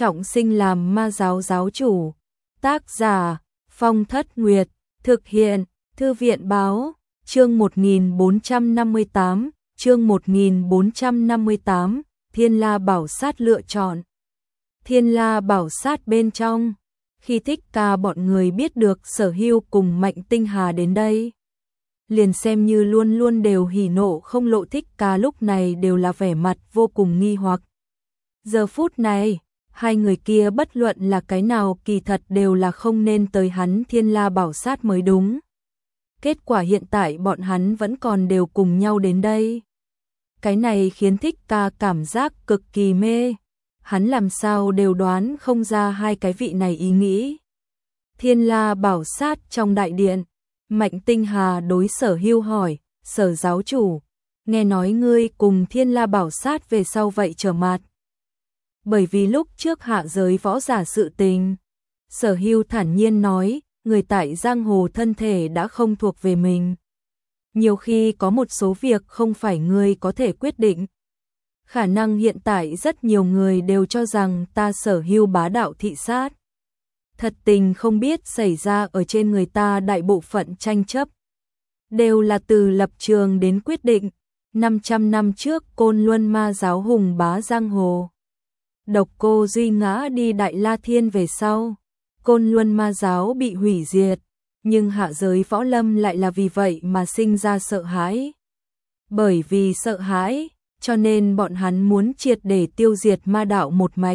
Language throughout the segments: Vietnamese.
trọng sinh làm ma giáo giáo chủ. Tác giả Phong Thất Nguyệt, thực hiện Thư viện Báo, chương 1458, chương 1458, Thiên La Bảo Sát lựa chọn. Thiên La Bảo Sát bên trong, khi Thích Ca bọn người biết được Sở Hưu cùng Mạnh Tinh Hà đến đây, liền xem như luôn luôn đều hỉ nộ không lộ, Thích Ca lúc này đều là vẻ mặt vô cùng nghi hoặc. Giờ phút này, hai người kia bất luận là cái nào kỳ thật đều là không nên tới hắn Thiên La Bảo Sát mới đúng. Kết quả hiện tại bọn hắn vẫn còn đều cùng nhau đến đây. Cái này khiến Thích Ca cảm giác cực kỳ mê. Hắn làm sao đều đoán không ra hai cái vị này ý nghĩ. Thiên La Bảo Sát trong đại điện, Mạnh Tinh Hà đối Sở Hưu hỏi, Sở giáo chủ, nghe nói ngươi cùng Thiên La Bảo Sát về sau vậy trở mặt. Bởi vì lúc trước hạ giới võ giả sự tình, Sở Hưu thản nhiên nói, người tại giang hồ thân thể đã không thuộc về mình. Nhiều khi có một số việc không phải ngươi có thể quyết định. Khả năng hiện tại rất nhiều người đều cho rằng ta Sở Hưu bá đạo thị sát. Thật tình không biết xảy ra ở trên người ta đại bộ phận tranh chấp. Đều là từ lập trường đến quyết định. 500 năm trước Côn Luân ma giáo hùng bá giang hồ. Độc Cô Duy ngã đi Đại La Thiên về sau, Côn Luân ma giáo bị hủy diệt, nhưng hạ giới võ lâm lại là vì vậy mà sinh ra sợ hãi. Bởi vì sợ hãi, cho nên bọn hắn muốn triệt để tiêu diệt ma đạo một mạch.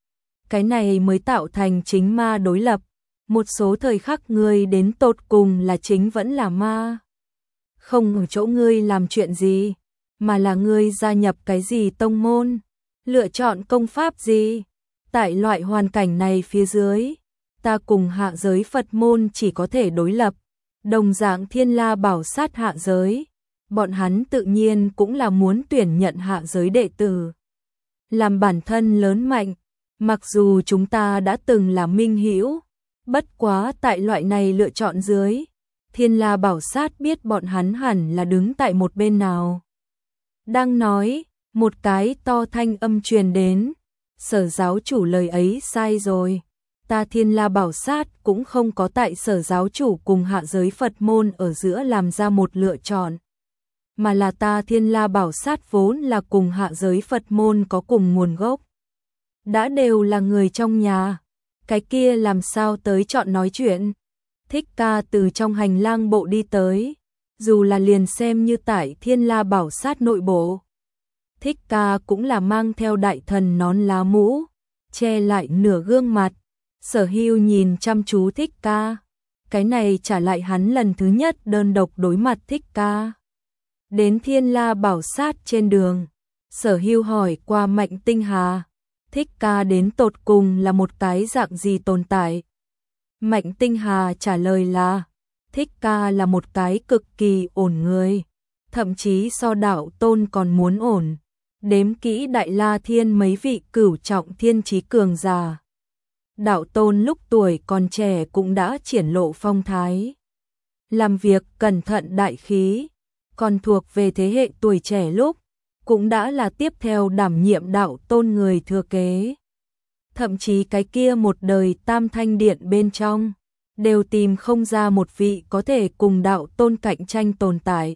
Cái này mới tạo thành chính ma đối lập. Một số thời khắc ngươi đến tột cùng là chính vẫn là ma. Không ở chỗ ngươi làm chuyện gì, mà là ngươi gia nhập cái gì tông môn, lựa chọn công pháp gì. Tại loại hoàn cảnh này phía dưới, ta cùng hạ giới Phật môn chỉ có thể đối lập. Đồng dạng Thiên La Bảo Sát hạ giới, bọn hắn tự nhiên cũng là muốn tuyển nhận hạ giới đệ tử, làm bản thân lớn mạnh. Mặc dù chúng ta đã từng là minh hữu, bất quá tại loại này lựa chọn dưới, Thiên La Bảo Sát biết bọn hắn hẳn là đứng tại một bên nào. Đang nói, một cái to thanh âm truyền đến, Sở giáo chủ lời ấy sai rồi. Ta Thiên La Bảo Sát cũng không có tại Sở giáo chủ cùng hạ giới Phật môn ở giữa làm ra một lựa chọn, mà là ta Thiên La Bảo Sát vốn là cùng hạ giới Phật môn có cùng nguồn gốc. Đã đều là người trong nhà, cái kia làm sao tới chọn nói chuyện. Thích Ca từ trong hành lang bộ đi tới, dù là liền xem như tại Thiên La Bảo Sát nội bộ, Thích Ca cũng là mang theo đại thần nón lá mũ, che lại nửa gương mặt. Sở Hưu nhìn chăm chú Thích Ca, cái này trả lại hắn lần thứ nhất đơn độc đối mặt Thích Ca. Đến Thiên La Bảo Sát trên đường, Sở Hưu hỏi qua Mạnh Tinh Hà, Thích Ca đến tột cùng là một cái dạng gì tồn tại. Mạnh Tinh Hà trả lời là, Thích Ca là một cái cực kỳ ổn người, thậm chí so đạo tôn còn muốn ổn. Đếm kỹ Đại La Thiên mấy vị cửu trọng thiên chí cường giả, đạo tôn lúc tuổi còn trẻ cũng đã triển lộ phong thái. Làm việc cẩn thận đại khí, còn thuộc về thế hệ tuổi trẻ lúc, cũng đã là tiếp theo đảm nhiệm đạo tôn người thừa kế. Thậm chí cái kia một đời Tam Thanh Điện bên trong, đều tìm không ra một vị có thể cùng đạo tôn cạnh tranh tồn tại.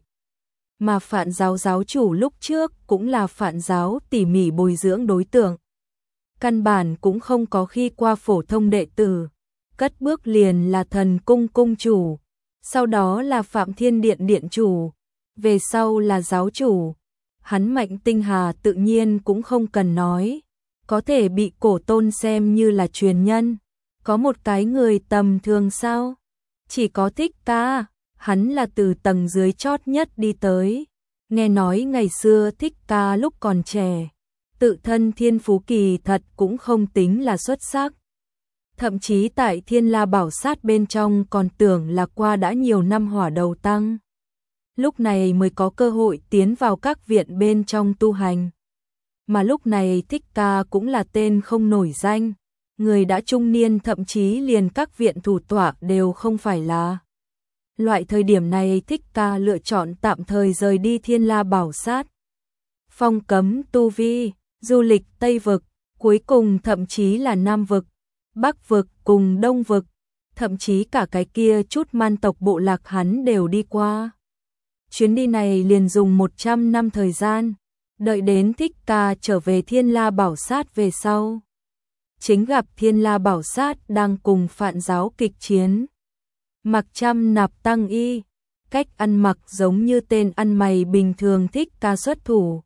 Mà Phạn giáo giáo chủ lúc trước cũng là Phạn giáo tỉ mỉ bồi dưỡng đối tượng. Căn bản cũng không có khi qua phổ thông đệ tử, cất bước liền là Thần Cung cung chủ, sau đó là Phạm Thiên Điện điện chủ, về sau là giáo chủ. Hắn Mạnh Tinh Hà tự nhiên cũng không cần nói, có thể bị cổ tôn xem như là truyền nhân. Có một cái người tầm thường sao? Chỉ có Thích Ca, hắn là từ tầng dưới chót nhất đi tới. Nghe nói ngày xưa Thích Ca lúc còn trẻ, tự thân thiên phú kỳ thật cũng không tính là xuất sắc. Thậm chí tại Thiên La Bảo Sát bên trong còn tưởng là qua đã nhiều năm hỏa đầu tăng, lúc này mới có cơ hội tiến vào các viện bên trong tu hành. Mà lúc này Thích Ca cũng là tên không nổi danh, người đã trung niên, thậm chí liền các viện thủ tọa đều không phải là. Loại thời điểm này Thích Ca lựa chọn tạm thời rời đi Thiên La Bảo Sát. Phong cấm tu vi, du lịch Tây Vực, Cuối cùng thậm chí là Nam vực, Bắc vực cùng Đông vực, thậm chí cả cái kia chút man tộc bộ lạc hắn đều đi qua. Chuyến đi này liền dùng 100 năm thời gian, đợi đến Thích Ca trở về Thiên La Bảo Sát về sau. Chính gặp Thiên La Bảo Sát đang cùng Phạn giáo kịch chiến. Mặc trăm nạp tăng y, cách ăn mặc giống như tên ăn mày bình thường. Thích Ca xuất thủ.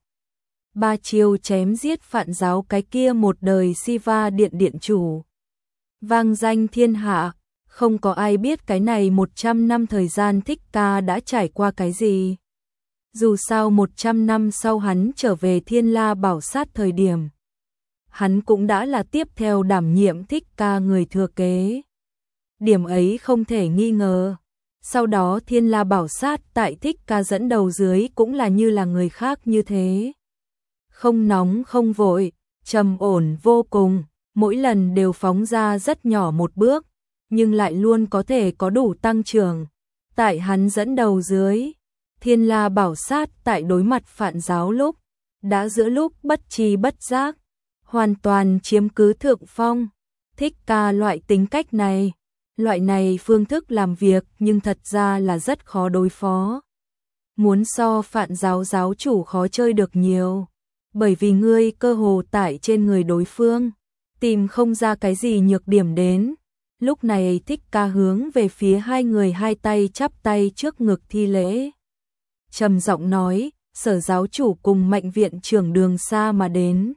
3 chiêu chém giết Phạn giáo cái kia một đời Siva điện điện chủ. Vang danh thiên hạ, không có ai biết cái này 100 năm thời gian Thích Ca đã trải qua cái gì. Dù sao 100 năm sau hắn trở về Thiên La Bảo Sát thời điểm, hắn cũng đã là tiếp theo đảm nhiệm Thích Ca người thừa kế. Điểm ấy không thể nghi ngờ. Sau đó Thiên La Bảo Sát tại Thích Ca dẫn đầu dưới cũng là như là người khác như thế. Không nóng không vội, trầm ổn vô cùng, mỗi lần đều phóng ra rất nhỏ một bước, nhưng lại luôn có thể có đủ tăng trưởng. Tại hắn dẫn đầu dưới, Thiên La Bảo Sát tại đối mặt Phạn giáo lúc, đã giữa lúc bất tri bất giác, hoàn toàn chiếm cứ thượng phong. Thích Ca loại tính cách này, loại này phương thức làm việc nhưng thật ra là rất khó đối phó. Muốn so Phạn giáo giáo chủ khó chơi được nhiều, bởi vì ngươi cơ hồ tại trên người đối phương, tìm không ra cái gì nhược điểm đến. Lúc này Thích Ca hướng về phía hai người hai tay chắp tay trước ngực thi lễ. Trầm giọng nói, Sở giáo chủ cùng Mạnh viện trưởng đường xa mà đến.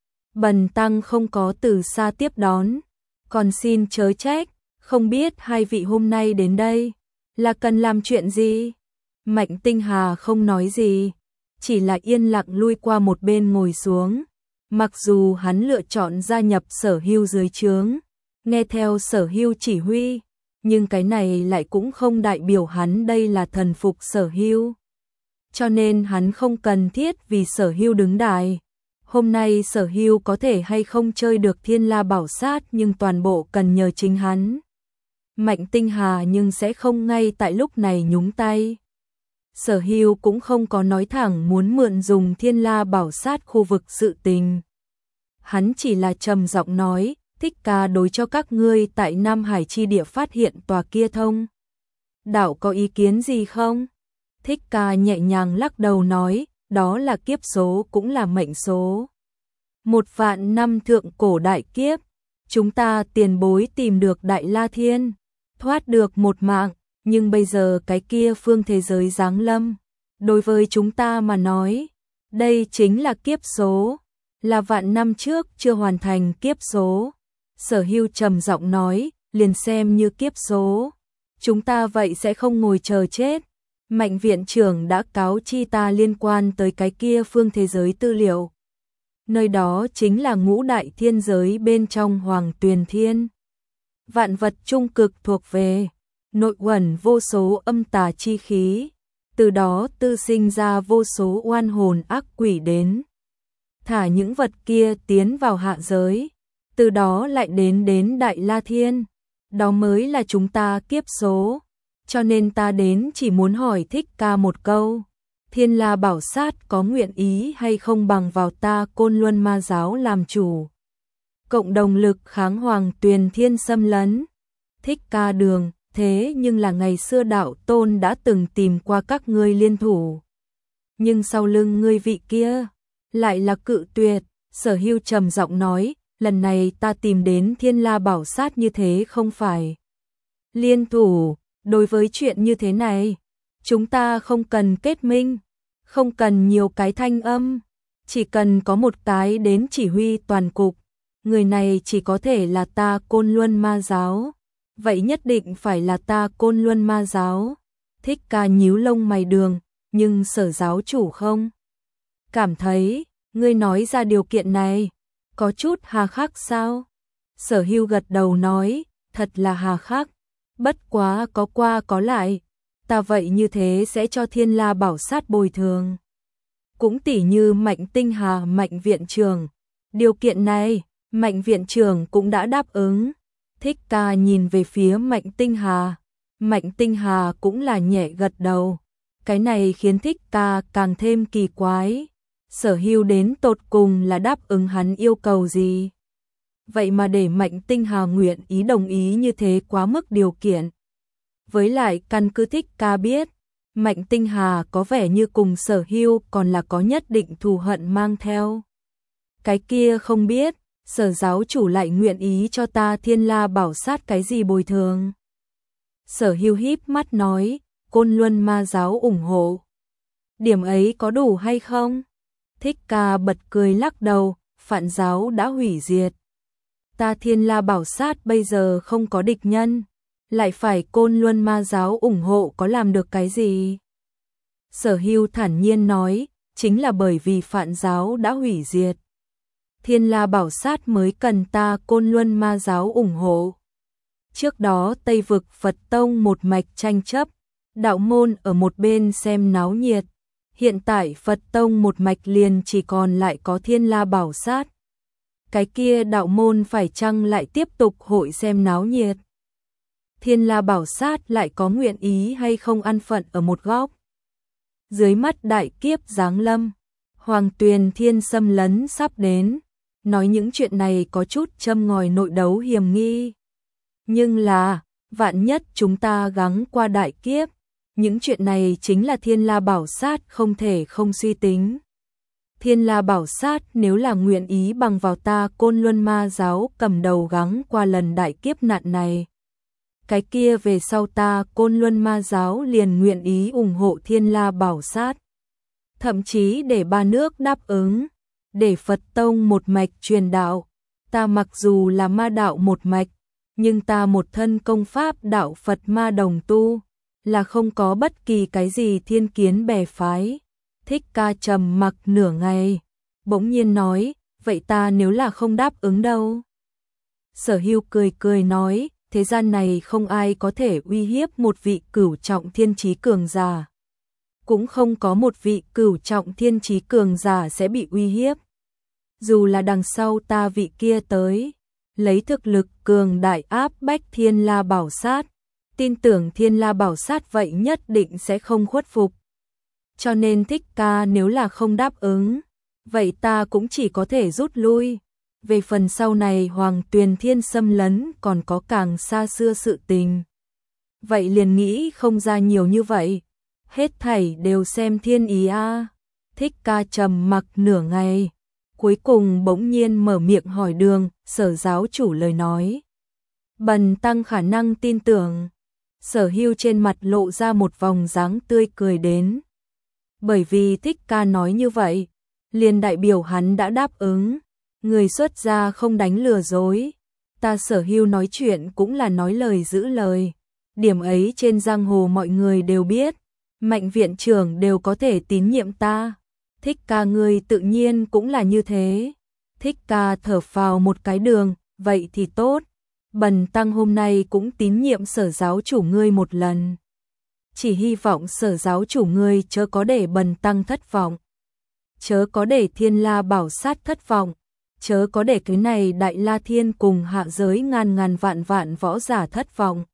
Bần tăng không có từ xa tiếp đón, còn xin chớ trách, không biết hai vị hôm nay đến đây là cần làm chuyện gì? Mạnh Tinh Hà không nói gì, chỉ là yên lặng lui qua một bên ngồi xuống. Mặc dù hắn lựa chọn gia nhập Sở Hưu dưới trướng, nghe theo Sở Hưu chỉ huy, nhưng cái này lại cũng không đại biểu hắn đây là thần phục Sở Hưu. Cho nên hắn không cần thiết vì Sở Hưu đứng đài. Hôm nay Sở Hưu có thể hay không chơi được Thiên La Bảo Sát nhưng toàn bộ cần nhờ chính hắn. Mạnh Tinh Hà nhưng sẽ không ngay tại lúc này nhúng tay. Sở Hưu cũng không có nói thẳng muốn mượn dùng Thiên La Bảo Sát khu vực sự tình. Hắn chỉ là trầm giọng nói, Thích Ca đối cho các ngươi tại Nam Hải chi địa phát hiện tòa kia thông đạo có ý kiến gì không? Thích Ca nhẹ nhàng lắc đầu nói, đó là kiếp số cũng là mệnh số. 1.000 năm thượng cổ đại kiếp, chúng ta tiền bối tìm được Đại La Thiên, thoát được một mạng, nhưng bây giờ cái kia phương thế giới giáng lâm. Đối với chúng ta mà nói, đây chính là kiếp số, là vạn năm trước chưa hoàn thành kiếp số. Sở Hưu trầm giọng nói, liền xem như kiếp số, chúng ta vậy sẽ không ngồi chờ chết. Mạnh viện trưởng đã cáo chi ta liên quan tới cái kia phương thế giới tư liệu. Nơi đó chính là ngũ đại thiên giới bên trong Hoàng Tuyền Thiên. Vạn vật trung cực thuộc về, nội uẩn vô số âm tà chi khí, từ đó tư sinh ra vô số oan hồn ác quỷ đến. Thả những vật kia tiến vào hạ giới, từ đó lại đến Đại La Thiên. Đó mới là chúng ta kiếp số. Cho nên ta đến chỉ muốn hỏi Thích Ca một câu, Thiên La Bảo Sát có nguyện ý hay không bằng vào ta Côn Luân Ma giáo làm chủ, cộng đồng lực kháng Hoàng Tuyền Thiên xâm lấn. Thích Ca đường, thế nhưng là ngày xưa đạo tôn đã từng tìm qua các ngươi liên thủ, nhưng sau lưng ngươi vị kia lại là cự tuyệt. Sở Hưu trầm giọng nói, lần này ta tìm đến Thiên La Bảo Sát như thế không phải liên thủ. Đối với chuyện như thế này, chúng ta không cần kết minh, không cần nhiều cái thanh âm, chỉ cần có một cái đến chỉ huy toàn cục. Người này chỉ có thể là ta Côn Luân Ma giáo. Vậy nhất định phải là ta Côn Luân Ma giáo. Thích Ca nhíu lông mày đường, nhưng Sở giáo chủ không cảm thấy ngươi nói ra điều kiện này có chút hà khắc sao? Sở Hưu gật đầu nói, thật là hà khắc. Bất quá có qua có lại, ta vậy như thế sẽ cho Thiên La Bảo Sát bồi thường. Cũng tỉ như Mạnh Tinh Hà Mạnh viện trưởng, điều kiện này Mạnh viện trưởng cũng đã đáp ứng. Thích Ca nhìn về phía Mạnh Tinh Hà, Mạnh Tinh Hà cũng là nhẹ gật đầu. Cái này khiến Thích Ca càng thêm kỳ quái. Sở Hưu đến tột cùng là đáp ứng hắn yêu cầu gì? Vậy mà để Mạnh Tinh Hà nguyện ý đồng ý như thế quá mức điều kiện. Với lại căn cứ Thích Ca biết, Mạnh Tinh Hà có vẻ như cùng Sở Hưu còn là có nhất định thù hận mang theo. Cái kia không biết, Sở giáo chủ lại nguyện ý cho ta Thiên La Bảo Sát cái gì bồi thường? Sở Hưu híp mắt nói, Côn Luân Ma giáo ủng hộ. Điểm ấy có đủ hay không? Thích Ca bật cười lắc đầu, Phạn giáo đã hủy diệt. Ta Thiên La Bảo Sát bây giờ không có địch nhân, lại phải Côn Luân Ma giáo ủng hộ có làm được cái gì? Sở Hưu thản nhiên nói, chính là bởi vì Phạn giáo đã hủy diệt. Thiên La Bảo Sát mới cần ta Côn Luân Ma giáo ủng hộ. Trước đó Tây vực Phật Tông một mạch tranh chấp, đạo môn ở một bên xem náo nhiệt. Hiện tại Phật Tông một mạch liền chỉ còn lại có Thiên La Bảo Sát. Cái kia đạo môn phải chăng lại tiếp tục hội xem náo nhiệt? Thiên La Bảo Sát lại có nguyện ý hay không ăn phận ở một góc? Dưới mắt đại kiếp giáng lâm, Hoàng Tuyền Thiên xâm lấn sắp đến, nói những chuyện này có chút châm ngòi nội đấu hiểm nghi. Nhưng là, vạn nhất chúng ta gắng qua đại kiếp, những chuyện này chính là Thiên La Bảo Sát không thể không suy tính. Thiên La Bảo Sát nếu là nguyện ý bằng vào ta Côn Luân Ma giáo cầm đầu gắng qua lần đại kiếp nạn này. Cái kia về sau ta Côn Luân Ma giáo liền nguyện ý ủng hộ Thiên La Bảo Sát. Thậm chí để ba nước đáp ứng, để Phật Tông một mạch truyền đạo. Ta mặc dù là ma đạo một mạch, nhưng ta một thân công pháp đạo Phật ma đồng tu, là không có bất kỳ cái gì thiên kiến bè phái. Thích Ca trầm mặc nửa ngày, bỗng nhiên nói, vậy ta nếu là không đáp ứng đâu? Sở Hưu cười cười nói, thế gian này không ai có thể uy hiếp một vị cửu trọng thiên chí cường giả. Cũng không có một vị cửu trọng thiên chí cường giả sẽ bị uy hiếp. Dù là đằng sau ta vị kia tới, lấy thực lực cường đại áp bách Thiên La Bảo Sát, tin tưởng Thiên La Bảo Sát vậy nhất định sẽ không khuất phục. Cho nên Thích Ca nếu là không đáp ứng, vậy ta cũng chỉ có thể rút lui. Về phần sau này Hoàng Tuyền Thiên xâm lấn còn có càng xa xưa sự tình. Vậy liền nghĩ không ra nhiều như vậy. Hết thảy đều xem thiên ý a. Thích Ca trầm mặc nửa ngày, cuối cùng bỗng nhiên mở miệng hỏi Đường, Sở giáo chủ lời nói. Bần tăng khả năng tin tưởng. Sở Hưu trên mặt lộ ra một vòng dáng tươi cười đến. Bởi vì Thích Ca nói như vậy, liền đại biểu hắn đã đáp ứng. Người xuất gia không đánh lừa dối. Ta Sở Hưu nói chuyện cũng là nói lời giữ lời. Điểm ấy trên giang hồ mọi người đều biết. Mạnh viện trưởng đều có thể tín nhiệm ta. Thích Ca ngươi tự nhiên cũng là như thế. Thích Ca thở phào một cái đường, vậy thì tốt. Bần tăng hôm nay cũng tín nhiệm Sở giáo chủ ngươi một lần. Chỉ hy vọng Sở giáo chủ ngươi chớ có để bần tăng thất vọng. Chớ có để Thiên La Bảo Sát thất vọng. Chớ có để cái này Đại La Thiên cùng hạ giới ngàn ngàn vạn vạn võ giả thất vọng.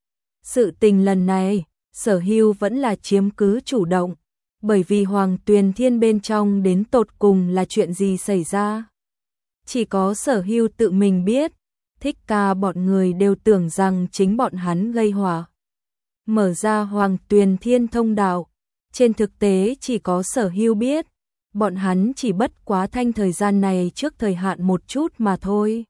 Sự tình lần này, Sở Hưu vẫn là chiếm cứ chủ động, bởi vì Hoàng Tuyền Thiên bên trong đến tột cùng là chuyện gì xảy ra. Chỉ có Sở Hưu tự mình biết, Thích Ca bọn người đều tưởng rằng chính bọn hắn gây họa. Mở ra Hoàng Tuyền Thiên thông đạo, trên thực tế chỉ có Sở Hưu biết, bọn hắn chỉ bất quá thanh thời gian này trước thời hạn một chút mà thôi.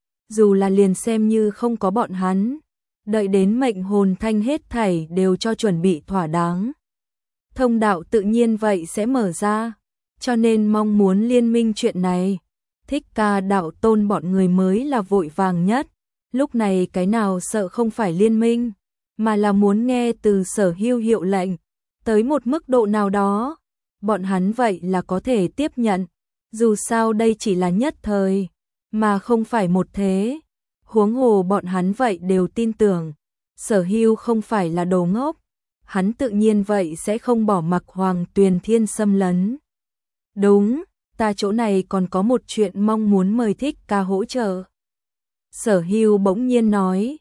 Dù là liền xem như không có bọn hắn, đợi đến mệnh hồn thanh hết thảy đều cho chuẩn bị thỏa đáng. Thông đạo tự nhiên vậy sẽ mở ra, cho nên mong muốn liên minh chuyện này. Thích Ca đạo tôn bọn người mới là vội vàng nhất, lúc này cái nào sợ không phải liên minh, mà là muốn nghe từ Sở Hưu hiệu lệnh, tới một mức độ nào đó, bọn hắn vậy là có thể tiếp nhận, dù sao đây chỉ là nhất thời, mà không phải một thế. Huống hồ bọn hắn vậy đều tin tưởng, Sở Hưu không phải là đồ ngốc, hắn tự nhiên vậy sẽ không bỏ mặc Hoàng Tuyền Thiên xâm lấn. Đúng, ta chỗ này còn có một chuyện mong muốn mời Thích Ca hỗ trợ. Sở Hưu bỗng nhiên nói,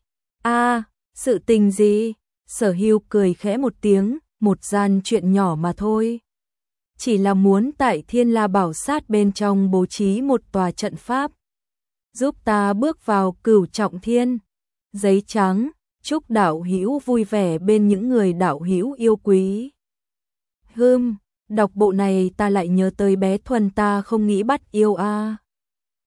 sự tình gì? Sở Hưu cười khẽ một tiếng, một gian chuyện nhỏ mà thôi. chỉ là muốn tại Thiên La Bảo Sát bên trong bố trí một tòa trận pháp, giúp ta bước vào Cửu Trọng Thiên. Giấy trắng, chúc đạo hữu vui vẻ bên những người đạo hữu yêu quý. Đọc bộ này ta lại nhớ tới bé Thuần, ta không nghĩ bắt yêu a.